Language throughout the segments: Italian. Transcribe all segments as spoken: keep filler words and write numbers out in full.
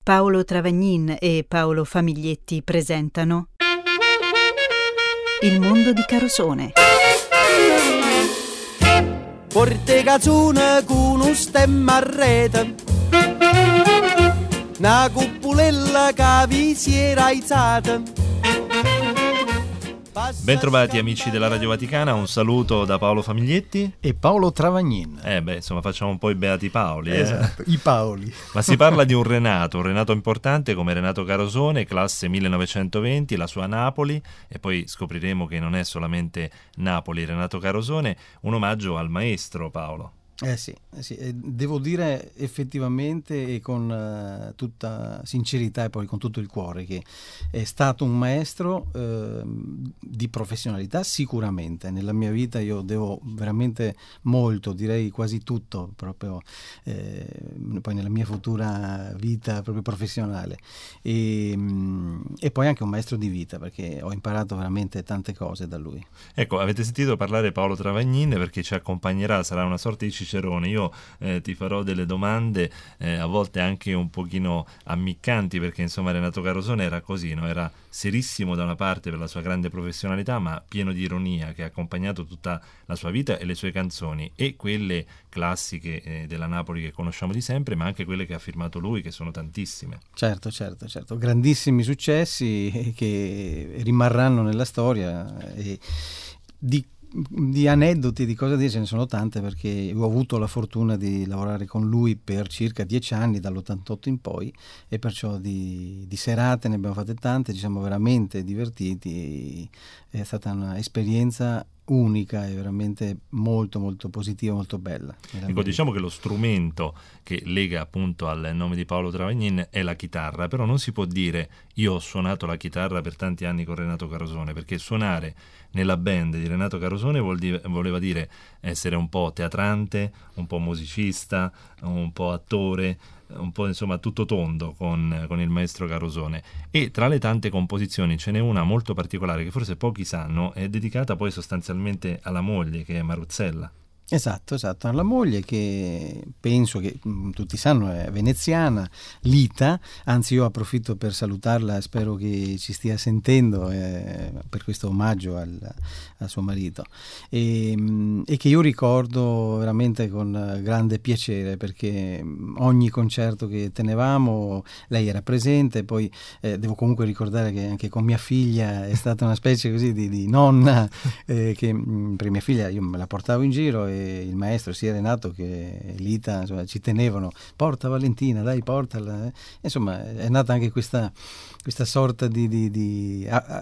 Paolo Travagnin e Paolo Famiglietti presentano Il mondo di Carosone. Porte cazzone con un stemma a rete, una cupolella che vi si era alzata. Bentrovati amici della Radio Vaticana, un saluto da Paolo Famiglietti e Paolo Travagnin. Eh beh, insomma, facciamo un po' i beati Paoli. Eh? Esatto, i Paoli. Ma si parla di un Renato, un Renato importante come Renato Carosone, classe millenovecentoventi, la sua Napoli, e poi scopriremo che non è solamente Napoli, Renato Carosone, un omaggio al maestro, Paolo. Eh sì, eh sì, devo dire effettivamente e con uh, tutta sincerità e poi con tutto il cuore che è stato un maestro uh, di professionalità sicuramente. Nella mia vita io devo veramente molto, direi quasi tutto, proprio eh, poi nella mia futura vita proprio professionale e, um, e poi anche un maestro di vita, perché ho imparato veramente tante cose da lui. Ecco, avete sentito parlare Paolo Travagnin perché ci accompagnerà, sarà una sorta di Cicerone. Io eh, ti farò delle domande eh, a volte anche un pochino ammiccanti, perché insomma Renato Carosone era così, no? Era serissimo da una parte per la sua grande professionalità, ma pieno di ironia, che ha accompagnato tutta la sua vita e le sue canzoni, e quelle classiche eh, della Napoli che conosciamo di sempre, ma anche quelle che ha firmato lui, che sono tantissime. Certo, certo, certo, grandissimi successi che rimarranno nella storia e di Di aneddoti, di cose dire ce ne sono tante, perché ho avuto la fortuna di lavorare con lui per circa dieci anni, dall'ottantotto in poi, e perciò di, di serate ne abbiamo fatte tante, ci siamo veramente divertiti, è stata un'esperienza unica e veramente molto molto positiva, molto bella. Ecco, diciamo che lo strumento che lega appunto al nome di Paolo Travagnin è la chitarra, però non si può dire io ho suonato la chitarra per tanti anni con Renato Carosone, perché suonare nella band di Renato Carosone vuol dire, voleva dire essere un po' teatrante, un po' musicista, un po' attore, un po' insomma tutto tondo con, con il maestro Carosone. E tra le tante composizioni ce n'è una molto particolare che forse pochi sanno, è dedicata poi sostanzialmente alla moglie, che è Maruzzella. Esatto, esatto, alla moglie, che penso che mh, tutti sanno è veneziana, Lita, anzi io approfitto per salutarla, spero che ci stia sentendo eh, per questo omaggio al, al suo marito, e, mh, e che io ricordo veramente con grande piacere, perché ogni concerto che tenevamo lei era presente. Poi eh, devo comunque ricordare che anche con mia figlia è stata una specie così di, di nonna, eh, che mh, per mia figlia io me la portavo in giro e il maestro sia Renato che Lita insomma, ci tenevano, porta Valentina, dai portala, insomma è nata anche questa, questa sorta di, di, di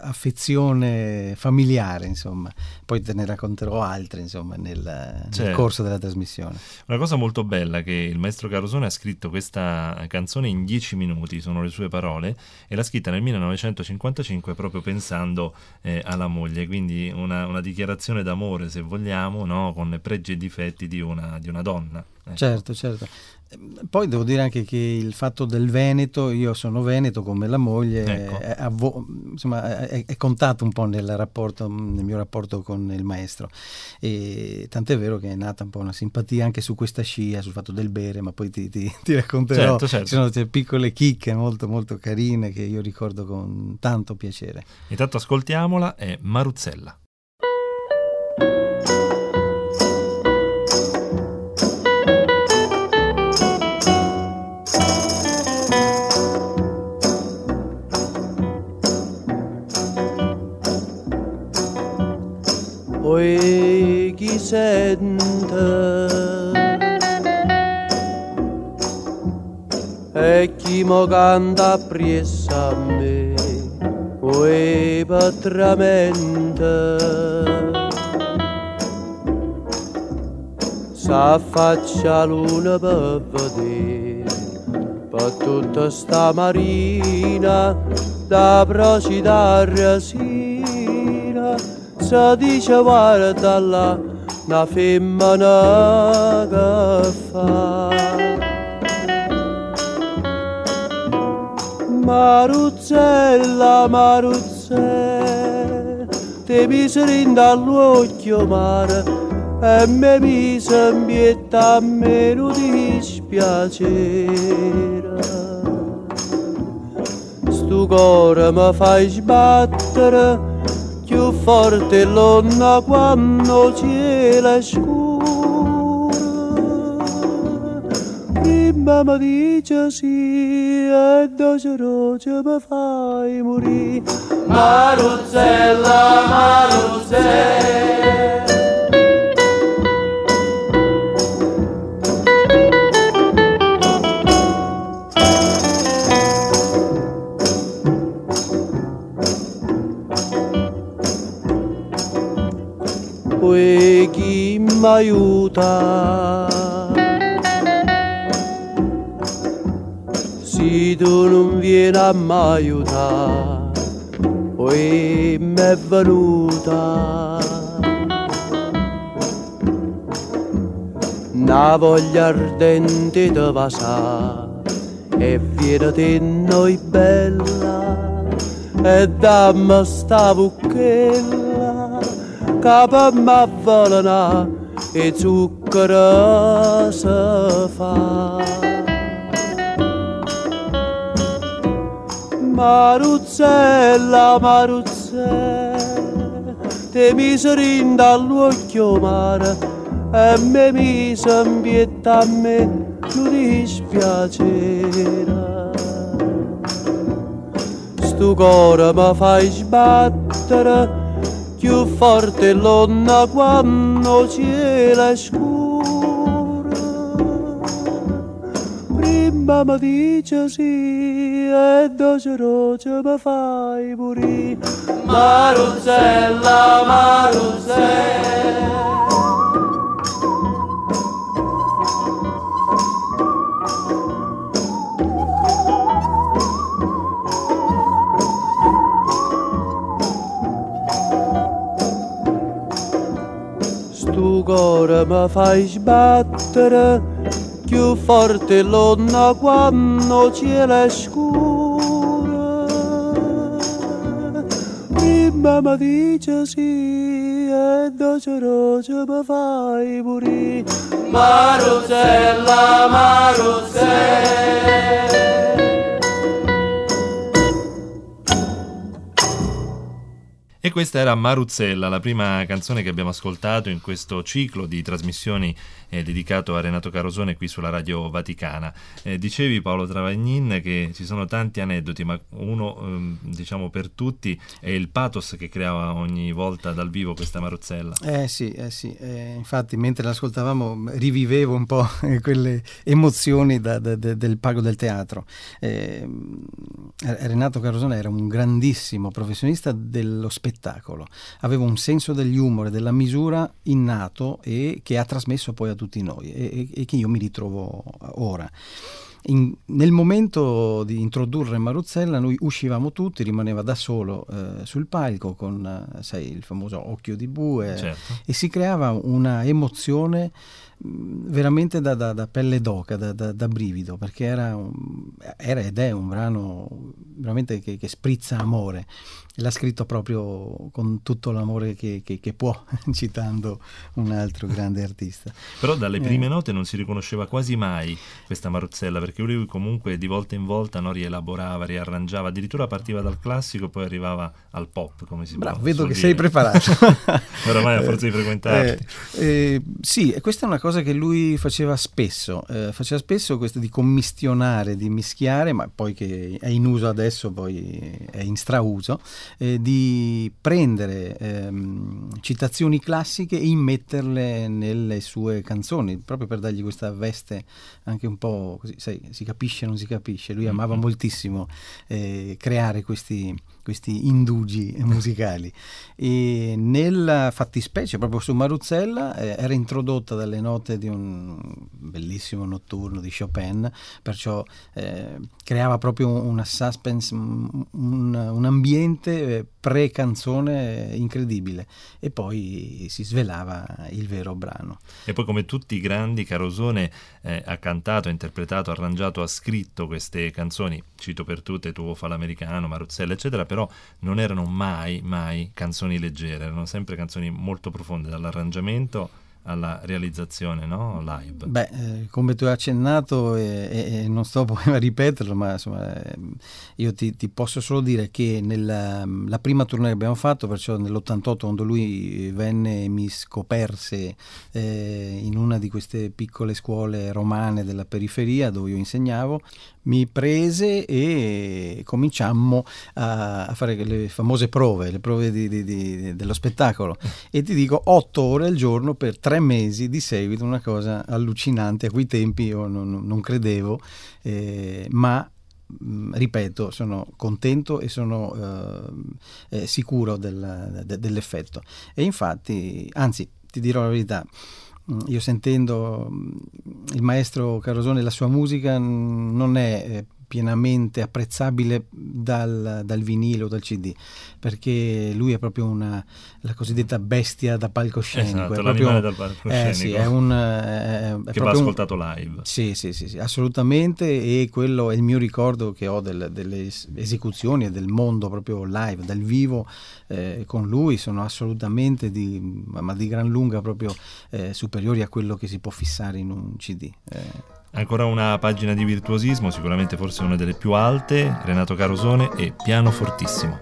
affezione familiare, insomma. Poi te ne racconterò altre insomma nel, certo. nel corso della trasmissione. Una cosa molto bella che il maestro Carosone ha scritto questa canzone in dieci minuti, sono le sue parole, e l'ha scritta nel millenovecentocinquantacinque proprio pensando eh, alla moglie, quindi una, una dichiarazione d'amore, se vogliamo, no? Con pregi e difetti di una, di una donna. Ecco. Certo, certo. Poi devo dire anche che il fatto del Veneto, io sono veneto come la moglie, ecco. è, avvo, insomma, è, è contato un po' nel rapporto, nel mio rapporto con il maestro, e tant'è vero che è nata un po' una simpatia anche su questa scia, sul fatto del bere, ma poi ti, ti, ti racconterò. Certo, certo. Ci sono delle piccole chicche molto molto carine che io ricordo con tanto piacere. Intanto ascoltiamola, è Maruzzella. Poi chi sente e chi mo canta appresso a me, poi patramente s'affaccia luna per vedere per tutta sta marina da procitare sera. Si dice guarda là una femmina che fa Maruzzella, Maruzzella, te mise dall'occhio mare e mi mise in pietà a meno dispiacere. stu cuore mi fai sbattere più forte l'onna quando cielo è scuro. Prima mi dice sì e dopo mi fai morire. Maruzzella, Maruzzella. Poi chi mi aiuta? Se tu non vieni a mi aiutare, poi mi è venuta una voglia ardente di vasare e viene di noi bella e dammi sta bucchella che mi avvelena e zucchero si fa. Maruzzella, Maruzzella, te mi serinda all'occhio mare e me mi sembietta a me non dispiacere. Stu cuore mi fai sbattere più forte l'onna quando cielo è scuro. Prima mi dice sì e dopo mi fai morire. Maruzzella, Maruzzella. Tu cuore mi fai sbattere più forte l'onna quando cielo è scuro. Prima mi dice sì e dopo mi fai morire. Maruzzella, Maruzzella. E questa era Maruzzella, la prima canzone che abbiamo ascoltato in questo ciclo di trasmissioni eh, dedicato a Renato Carosone qui sulla Radio Vaticana. Eh, dicevi, Paolo Travagnin, che ci sono tanti aneddoti, ma uno, ehm, diciamo per tutti, è il pathos che creava ogni volta dal vivo questa Maruzzella. Eh sì, eh sì. Eh, infatti mentre l'ascoltavamo rivivevo un po' quelle emozioni da, da, da, del palco del teatro. Eh, Renato Carosone era un grandissimo professionista dello spettacolo. Aveva un senso degli umore, della misura innato e che ha trasmesso poi a tutti noi e, e che io mi ritrovo ora. In, nel momento di introdurre Maruzzella noi uscivamo tutti, rimaneva da solo eh, sul palco con eh, sai, il famoso occhio di bue, certo. E si creava una emozione veramente da, da, da pelle d'oca, da, da, da brivido, perché era, un, era ed è un brano veramente che, che sprizza amore. L'ha scritto proprio con tutto l'amore che, che, che può, citando un altro grande artista. Però dalle prime eh. note non si riconosceva quasi mai questa Maruzzella, perché lui comunque di volta in volta no, rielaborava, riarrangiava, addirittura partiva dal classico e poi arrivava al pop, come si Bravo, può vedo che dire. sei preparato. Oramai a forza di frequentarti. Eh, eh, sì, e questa è una cosa che lui faceva spesso, eh, faceva spesso questo di commistionare, di mischiare, ma poi che è in uso adesso, poi è in strauso, eh, di prendere ehm, citazioni classiche e immetterle nelle sue canzoni, proprio per dargli questa veste anche un po' così, sai, si capisce, non si capisce. Lui amava mm-hmm. moltissimo eh, creare questi, questi indugi musicali. E nella fattispecie, proprio su Maruzzella, eh, era introdotta dalle note di un bellissimo notturno di Chopin, perciò eh, creava proprio una suspense, un, un ambiente eh, pre-canzone incredibile, e poi si svelava il vero brano. E poi, come tutti i grandi, Carosone eh, ha cantato, ha interpretato, ha arrangiato, ha scritto queste canzoni, cito per tutte Tuo fa l'americano, Maruzzella eccetera, però non erano mai mai canzoni leggere, erano sempre canzoni molto profonde, dall'arrangiamento alla realizzazione, no? Live. Beh, eh, come tu hai accennato e, e, e non sto poi a ripeterlo, ma insomma eh, io ti, ti posso solo dire che nella la prima tournée che abbiamo fatto, perciò nell'ottantotto, quando lui venne e mi scoperse eh, in una di queste piccole scuole romane della periferia dove io insegnavo, mi prese e cominciammo a, a fare le famose prove, le prove di, di, di, dello spettacolo, e ti dico otto ore al giorno per tre mesi di seguito, una cosa allucinante. A quei tempi io non, non credevo, eh, ma mh, ripeto, sono contento e sono eh, eh, sicuro del, de, dell'effetto. E infatti, anzi, ti dirò la verità, io sentendo il maestro Carosone e la sua musica non è pienamente apprezzabile dal, dal vinile o dal C D, perché lui è proprio una la cosiddetta bestia da palcoscenico. Esatto, è l'animale proprio, dal palcoscenico. Eh, sì, è un, è, è che va ascoltato un, live. Sì, sì, sì, sì, assolutamente, e quello è il mio ricordo che ho del, delle esecuzioni e del mondo proprio live, dal vivo, eh, con lui sono assolutamente di, ma di gran lunga proprio eh, superiori a quello che si può fissare in un C D. Eh. Ancora una pagina di virtuosismo, sicuramente forse una delle più alte, Renato Carosone e Piano Fortissimo.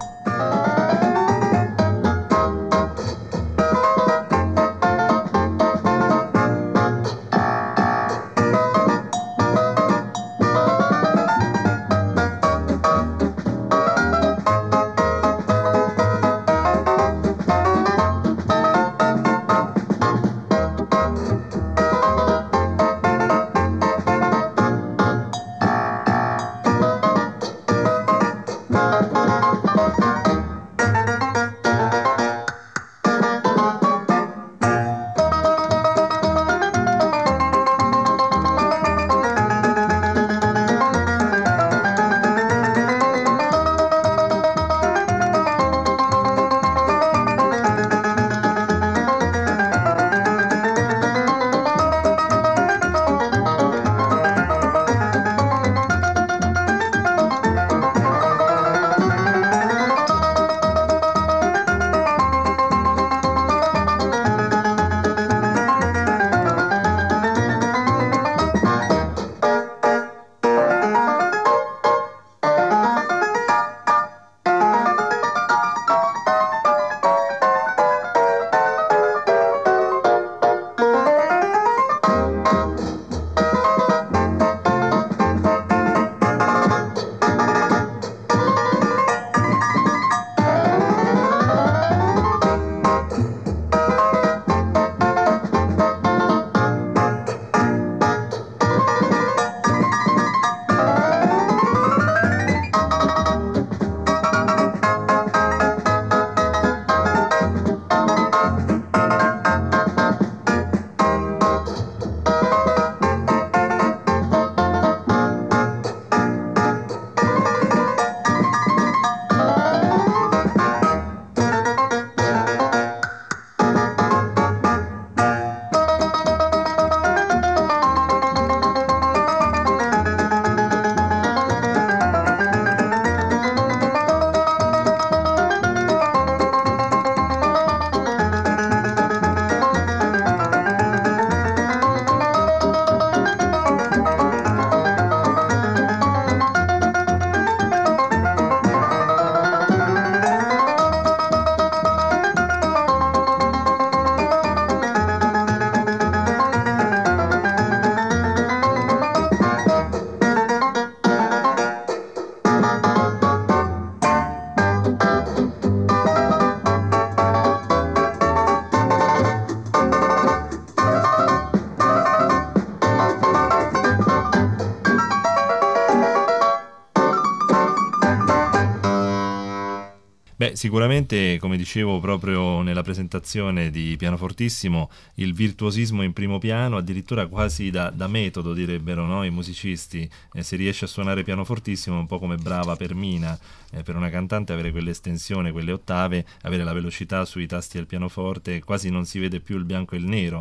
Beh, sicuramente, come dicevo proprio nella presentazione di Pianofortissimo, il virtuosismo in primo piano, addirittura quasi da, da metodo direbbero, no? I musicisti, eh, se riesce a suonare pianofortissimo, un po' come brava Permina, eh, per una cantante avere quell'estensione, quelle ottave, avere la velocità sui tasti del pianoforte, quasi non si vede più il bianco e il nero.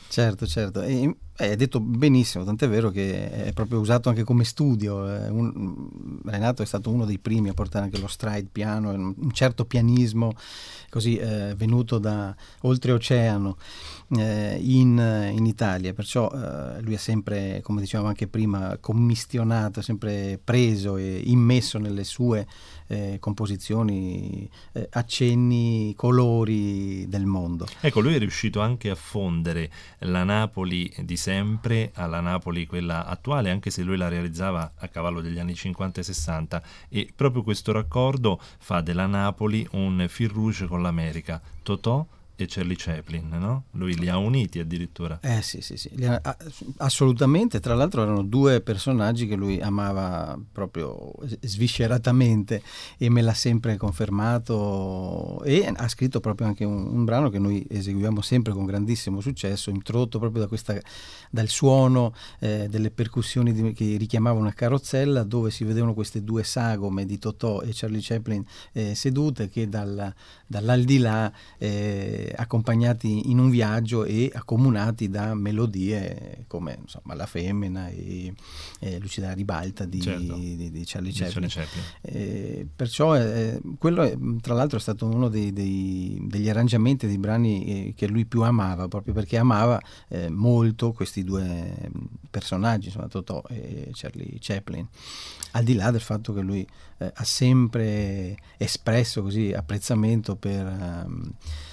Certo, certo. E, hai detto benissimo, tant'è vero che è proprio usato anche come studio. Un, Renato è stato uno dei primi a portare anche lo stride piano, un certo pianismo così eh, venuto da oltreoceano eh, in, in Italia, perciò eh, lui ha sempre, come dicevamo anche prima, commissionato, sempre preso e immesso nelle sue eh, composizioni eh, accenni, colori del mondo. Ecco, lui è riuscito anche a fondere la Napoli di sempre alla Napoli quella attuale, anche se lui la realizzava a cavallo degli anni cinquanta e sessanta, e proprio questo raccordo fa della Napoli un fil rouge con l'America. Totò e Charlie Chaplin, no? Lui li ha uniti addirittura. Eh sì, sì, sì, ha, assolutamente. Tra l'altro erano due personaggi che lui amava proprio svisceratamente e me l'ha sempre confermato, e ha scritto proprio anche un, un brano che noi eseguiamo sempre con grandissimo successo, introdotto proprio da questa, dal suono eh, delle percussioni di, che richiamavano una carrozzella, dove si vedevano queste due sagome di Totò e Charlie Chaplin eh, sedute, che dal, dall'aldilà eh, accompagnati in un viaggio e accomunati da melodie come insomma La Femmina e, e Lucida Ribalta di, certo. di, di Charlie Chaplin, di Chaplin. Eh, perciò eh, quello è, tra l'altro è stato uno dei, dei, degli arrangiamenti dei brani eh, che lui più amava, proprio perché amava eh, molto questi due personaggi, insomma Totò e Charlie Chaplin, al di là del fatto che lui eh, ha sempre espresso così apprezzamento per um,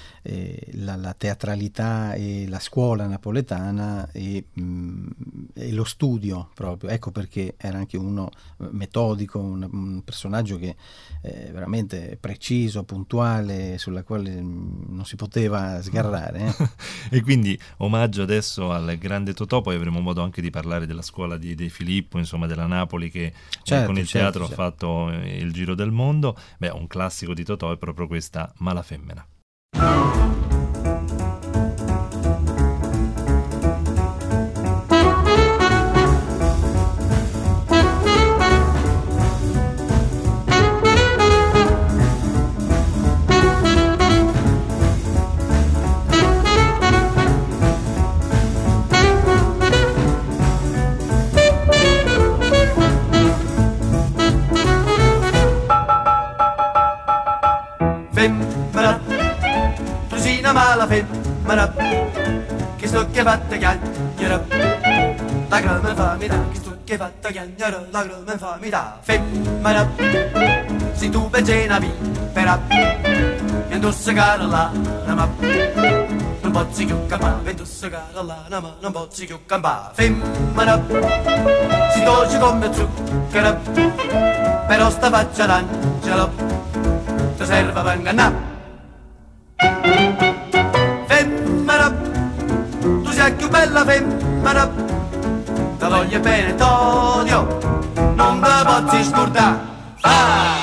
Eh, la, la teatralità e la scuola napoletana e, mh, e lo studio proprio. Ecco perché era anche uno metodico, un, un personaggio che è veramente preciso, puntuale, sulla quale mh, non si poteva sgarrare. Eh. E quindi omaggio adesso al grande Totò, poi avremo modo anche di parlare della scuola di De Filippo, insomma della Napoli che certo, con il certo, teatro certo. ha fatto il giro del mondo. Beh, un classico di Totò è proprio questa Ma la Femmina. Femmina, Rosina ma la femmina, che sto che fatta chiacchiera, la grande famiglia, che sto che fatta chiacchiera, la grande famiglia. Femmina, se tu pensi una vipera, e tu sei cara là, ma non posso più campare, e tu sei cara là, ma non posso più campare. Femmina, si dolce come zucchero, però sta faccia d'angelo ti serve per ingannare. Femmina, tu sei più bella femmina, ti voglio bene t'odio, non te posso scordare. Ah!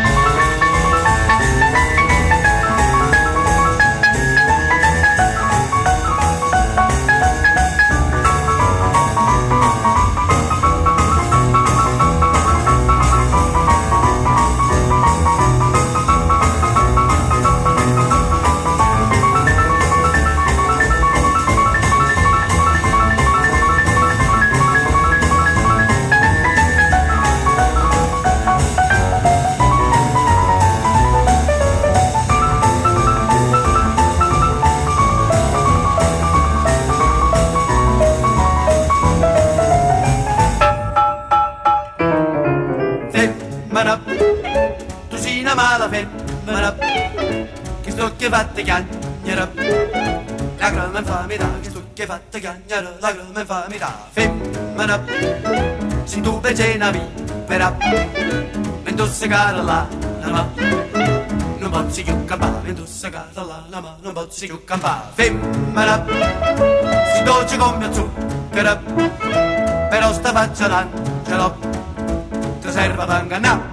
Femmina, che sto che fatta chiagnere, la grande famiglia, che sto che fatta chiagnere, la grande famiglia. Femmina, se tu pensi una vipera, e tu sei cara là, ma non posso più campare, e tu sei cara là, ma non posso più campare. Femmina, si dolce come zucchero, però sta faccia d'angelo ti serve per ingannare.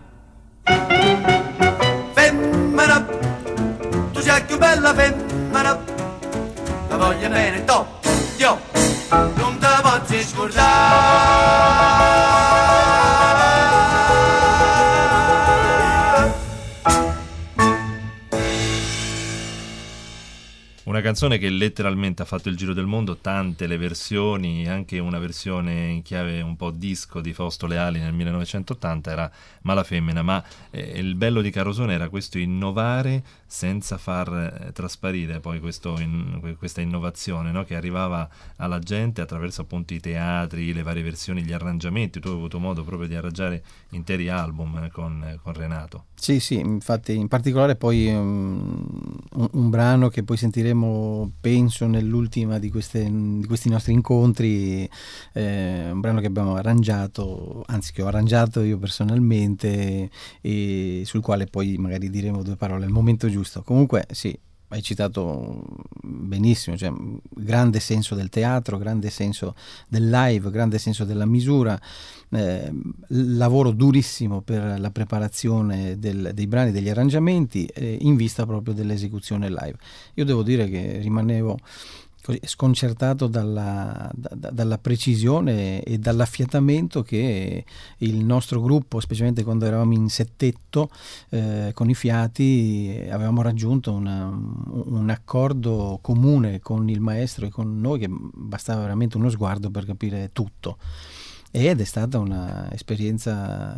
Femmina, tu sei più bella femmina, la voglio bene t'odio, non te posso scordare. Una canzone che letteralmente ha fatto il giro del mondo, tante le versioni, anche una versione in chiave un po' disco di Fausto Leali nel millenovecentottanta era Malafemmina, ma eh, il bello di Carosone era questo innovare senza far eh, trasparire poi questo in, questa innovazione, no? Che arrivava alla gente attraverso appunto i teatri, le varie versioni, gli arrangiamenti. Tu hai avuto modo proprio di arrangiare interi album eh, con, con Renato. Sì, sì, infatti in particolare poi um, un, un brano che poi sentiremo penso nell'ultima di, queste, di questi nostri incontri, eh, un brano che abbiamo arrangiato, anzi che ho arrangiato io personalmente e sul quale poi magari diremo due parole al momento giusto. Comunque sì, hai citato benissimo, cioè grande senso del teatro, grande senso del live, grande senso della misura, eh, lavoro durissimo per la preparazione del, dei brani, degli arrangiamenti, eh, in vista proprio dell'esecuzione live. Io devo dire che rimanevo così sconcertato dalla, da, dalla precisione e dall'affiatamento che il nostro gruppo, specialmente quando eravamo in settetto eh, con i fiati, avevamo raggiunto una, un accordo comune con il maestro e con noi, che bastava veramente uno sguardo per capire tutto. Ed è stata un'esperienza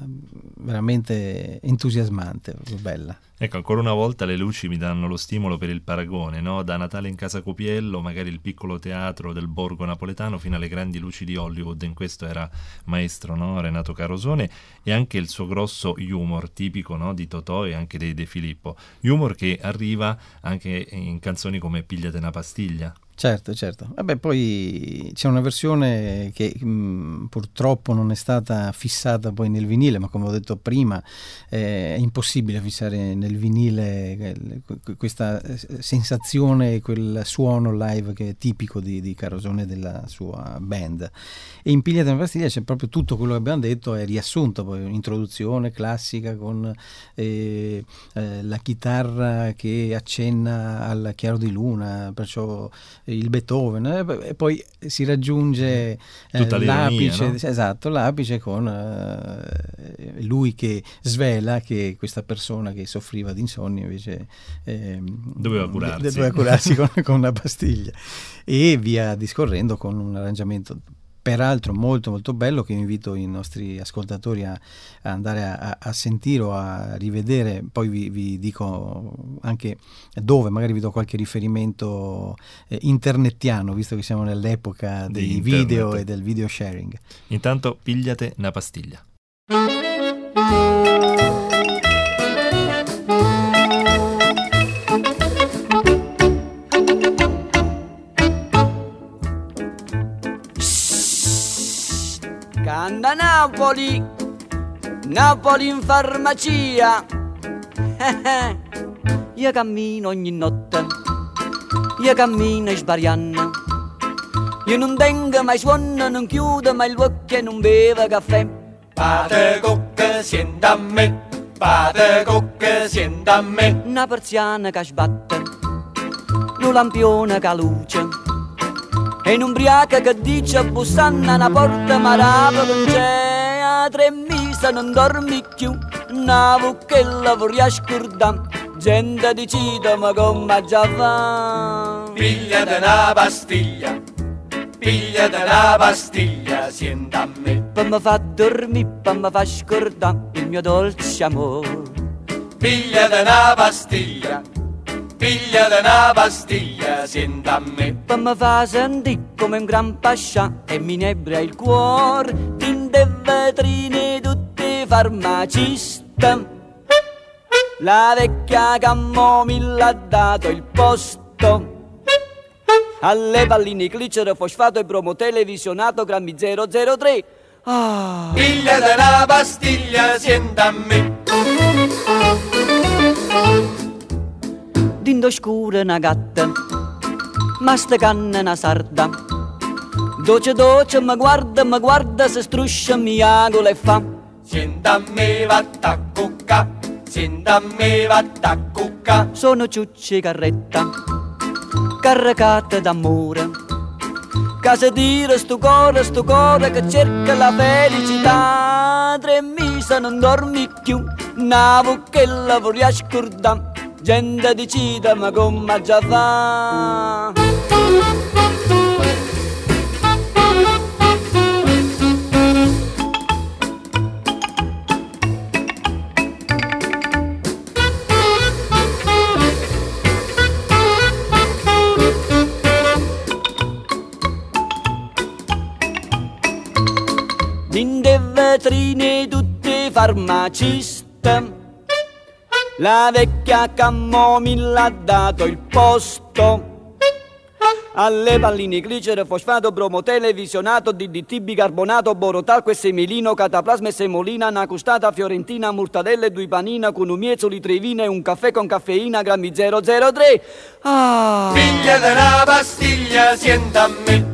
veramente entusiasmante, proprio bella. Ecco, ancora una volta le luci mi danno lo stimolo per il paragone, no? Da Natale in Casa Copiello, magari il piccolo teatro del borgo napoletano, fino alle grandi luci di Hollywood. In questo era maestro, no? Renato Carosone, e anche il suo grosso humor tipico, no? Di Totò e anche di De Filippo. Humor che arriva anche in canzoni come Pigliate una pastiglia. Certo, certo. Vabbè, poi c'è una versione che mh, purtroppo non è stata fissata poi nel vinile, ma come ho detto prima eh, è impossibile fissare nel vinile eh, questa sensazione, quel suono live che è tipico di, di Carosone e della sua band. E in Pigliate una pastiglia c'è proprio tutto quello che abbiamo detto, è riassunto, poi un'introduzione classica con eh, eh, la chitarra che accenna al chiaro di luna, perciò il Beethoven, eh, e poi si raggiunge eh, l'apice, no? Esatto, l'apice con eh, lui che svela che questa persona che soffriva di insonnia invece eh, doveva curarsi, doveva curarsi con, con una pastiglia, e via discorrendo con un arrangiamento peraltro molto molto bello, che invito i nostri ascoltatori a, a andare a, a sentire o a rivedere. Poi vi, vi dico anche dove, magari vi do qualche riferimento eh, internettiano, visto che siamo nell'epoca dei video e del video sharing. Intanto Pigliate una pastiglia. Canta Napoli, Napoli in farmacia. Io cammino ogni notte, io cammino sbariando. Io non tengo mai suono, non chiudo mai il occhio e non bevo caffè. Pate cocca, sienta a me, pate cocca, sienta a me. Una persiana che sbatte, un lampione che luce, e un'ubriaca che dice bussando alla porta marava non c'è. A tre mesi non dormi più, una vucchella vorrei scordare. Gente decide ma come già va. Pigliate una pastiglia, pigliate una pastiglia, sienta a me. Per mi fa dormire, per mi fa scordare il mio dolce amore. Pigliate una pastiglia, pigliate una pastiglia, sienta a me. Per mi fa sentire come un gran pascià e mi inebria il cuore. Tinte e vetrine tutti farmacisti. La vecchia camomilla ha dato il posto alle palline glicero, fosfato e bromo televisionato grammi zero zero tre. Ah. Pigliate una pastiglia, sienta a me. Dindo scura una gatta, ma sta canna una sarda. Doce doce mi guarda, mi guarda, se struscia mi agola e fa. Sienta a me, vatta a cucca, sienta a me, vatta a cucca. Sono ciucci carretta, caricata d'amore, che se tira sto cuore, sto cuore che cerca la felicità. Tre mesi non dormi più, una vucchella vorrei scordare. gente decide ma come già fa. In de vetrine tutte farmaciste, la vecchia camomilla ha dato il posto alle palline glicere, fosfato, bromo, televisionato, D D T, bicarbonato, borotalco e semelino, cataplasma e semolina, una custata fiorentina, mortadelle, due panina con un miezzoli, tre vine e un caffè con caffeina, grammi zero zero tre. Ah. Piglia una pastiglia, sienta a me.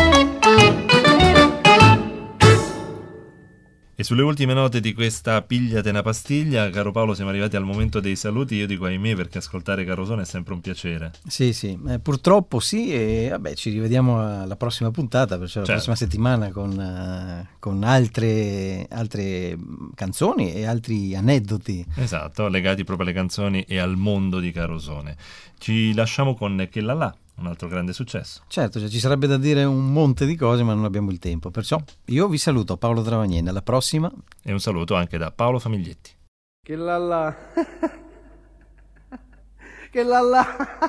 E sulle ultime note di questa pigliate una pastiglia, caro Paolo, siamo arrivati al momento dei saluti. Io dico ahimè, perché ascoltare Carosone è sempre un piacere. Sì, sì, eh, purtroppo sì, e vabbè, ci rivediamo alla prossima puntata, perciò la certo. prossima settimana con, uh, con altre, altre canzoni e altri aneddoti. Esatto, legati proprio alle canzoni e al mondo di Carosone. Ci lasciamo con Che la la, un altro grande successo. Certo, cioè, ci sarebbe da dire un monte di cose, ma non abbiamo il tempo. Perciò io vi saluto, Paolo Travagnini, alla prossima. E un saluto anche da Paolo Famiglietti. Che la la, che la la,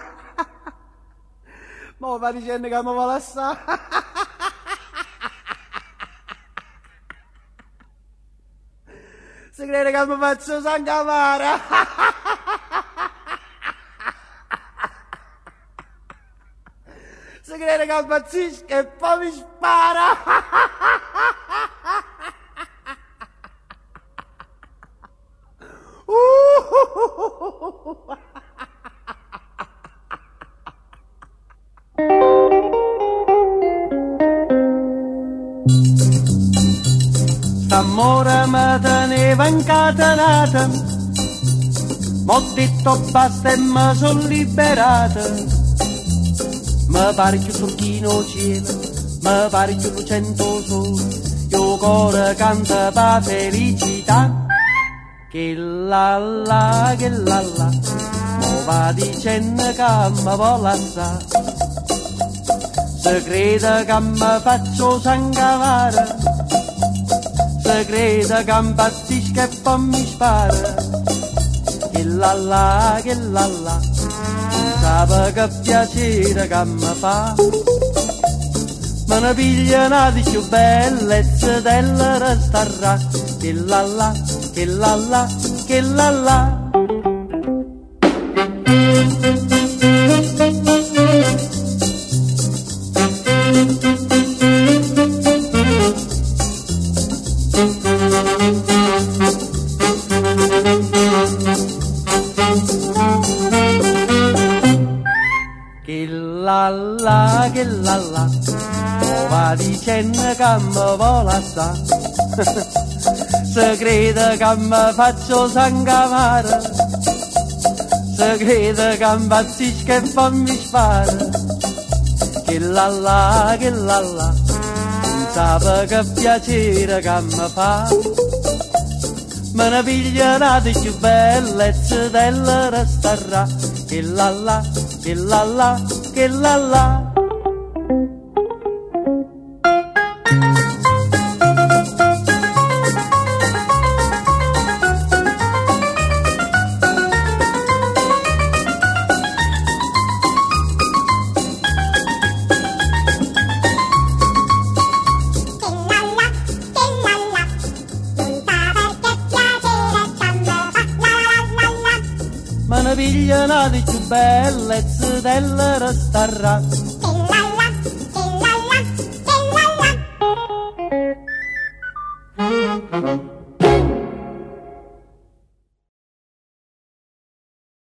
ma va dicendo che mi vuole assare. Si crede che mi faccio sangavare. Si crede che impazzisco e poi mi spara. St'amore mi teneva incatenata, m'ho detto basta e mi son liberata. Mi pare più turchino cielo, mi pare più lucento sole, io cuore canta pa felicità. Che la la, che la la, mo va dicendo che mi vuole assare. Se crede che mi faccio sangavare, se crede che impazzisco e poi mi spara. Che la la, che la la, sape che piacere che mi fa. Me ne piglia una di più bellezza della restarà. Che la la, che la la, che la la. Che la la, che la la, mo va dicendo che mi vuole assare. Se crede che mi faccio sangavare, se crede che impazzisco e poi mi spara. Che la la, che la la, non sape che piacere che mi fa. Me ne piglia una di più bellezza della restarà. Che la la, che la la, che la la. Me ne piglia una di più bellezza della restarà.